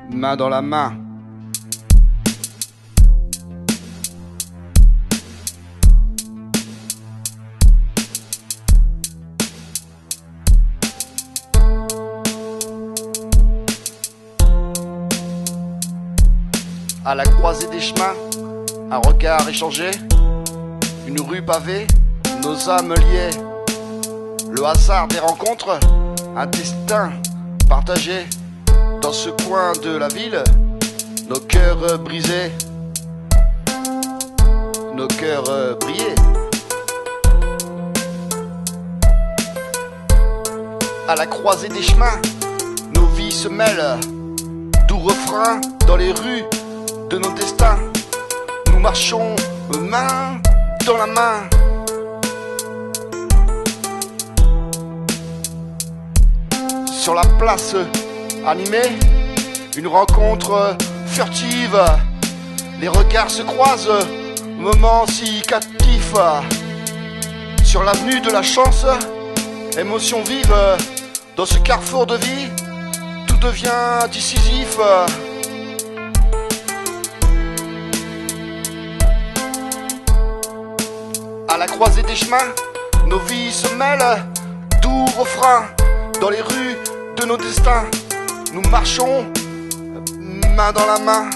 main dans la main. À la croisée des chemins, un regard échangé, une rue pavée, nos âmes liées. Le hasard des rencontres, un destin partagé. Dans ce coin de la ville, nos cœurs brisés, nos cœurs brillés. À la croisée des chemins, nos vies se mêlent, doux refrains dans les rues de nos destins. Nous marchons main dans la main. Sur la place animée, une rencontre furtive. Les regards se croisent, moment si captif. Sur l'avenue de la chance, émotion vive. Dans ce carrefour de vie, tout devient décisif. À la croisée des chemins, nos vies se mêlent, doux refrains dans les rues de nos destins. Nous marchons main dans la main.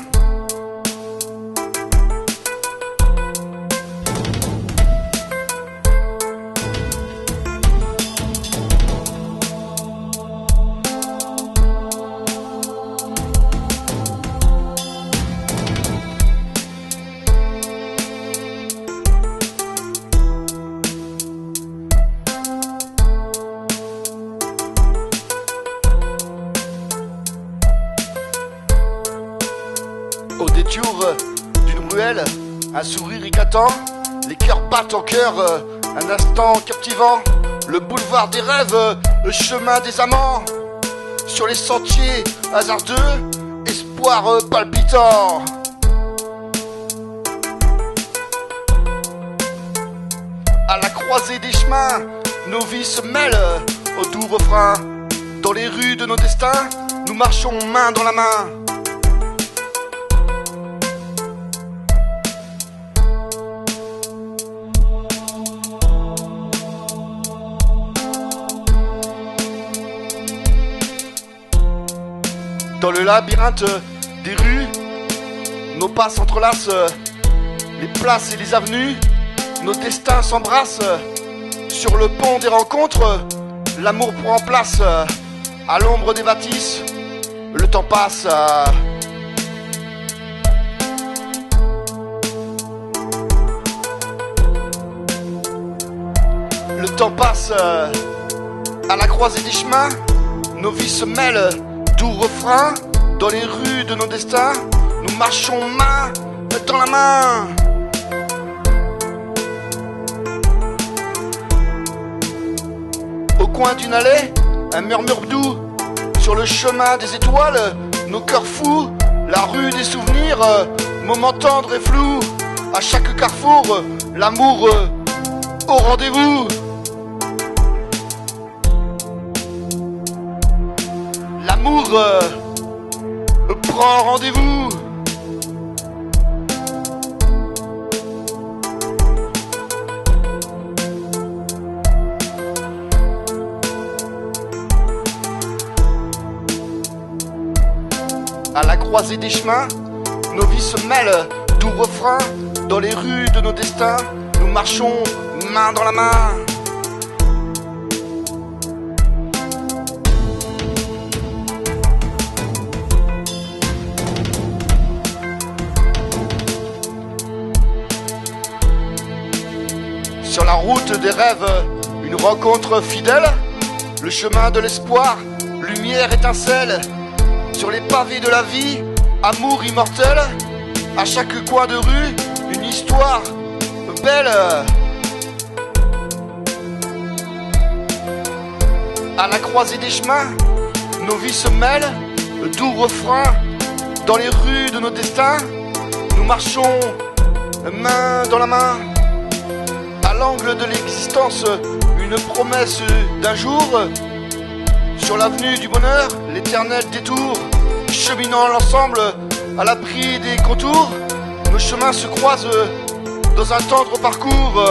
Au détour d'une ruelle, un sourire éclatant, les cœurs battent en chœur, un instant captivant, le boulevard des rêves, le chemin des amants, sur les sentiers hasardeux, espoir palpitant. À la croisée des chemins, nos vies se mêlent aux doux refrains, dans les rues de nos destins, nous marchons main dans la main. Dans le labyrinthe des rues, nos pas s'entrelacent, les places et les avenues, nos destins s'embrassent. Sur le pont des rencontres, l'amour prend place. À l'ombre des bâtisses, le temps passe. Le temps passe. À la croisée des chemins, nos vies se mêlent. Doux refrain dans les rues de nos destins, nous marchons main dans la main. Au coin d'une allée, un murmure doux sur le chemin des étoiles, nos cœurs fous, la rue des souvenirs, moment tendre et flou. À chaque carrefour, l'amour au rendez-vous. L'amour prend rendez-vous. À la croisée des chemins, nos vies se mêlent, doux refrains dans les rues de nos destins. Nous marchons main dans la main. Sur la route des rêves, une rencontre fidèle, le chemin de l'espoir, lumière étincelle. Sur les pavés de la vie, amour immortel. À chaque coin de rue, une histoire belle. À la croisée des chemins, nos vies se mêlent, doux refrains dans les rues de nos destins. Nous marchons main dans la main. À l'angle de l'existence, une promesse d'un jour. Sur l'avenue du bonheur, l'éternel détour. cheminant l'ensemble à l'abri des contours, nos chemins se croisent dans un tendre parcours.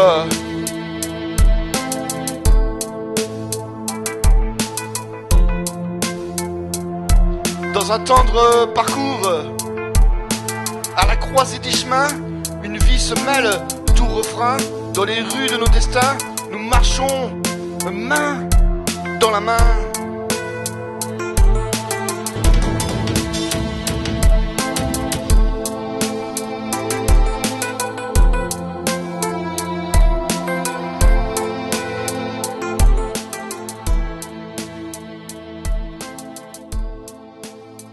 Dans un tendre parcours, à la croisée des chemins, une vie se mêle, tout refrain. Dans les rues de nos destins, nous marchons main dans la main.